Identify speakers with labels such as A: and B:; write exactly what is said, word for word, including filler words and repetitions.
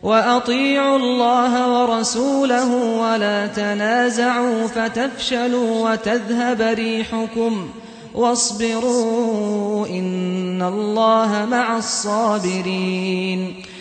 A: وأطيعوا الله ورسوله ولا تنازعوا فتفشلوا وتذهب ريحكم واصبروا إن الله مع الصابرين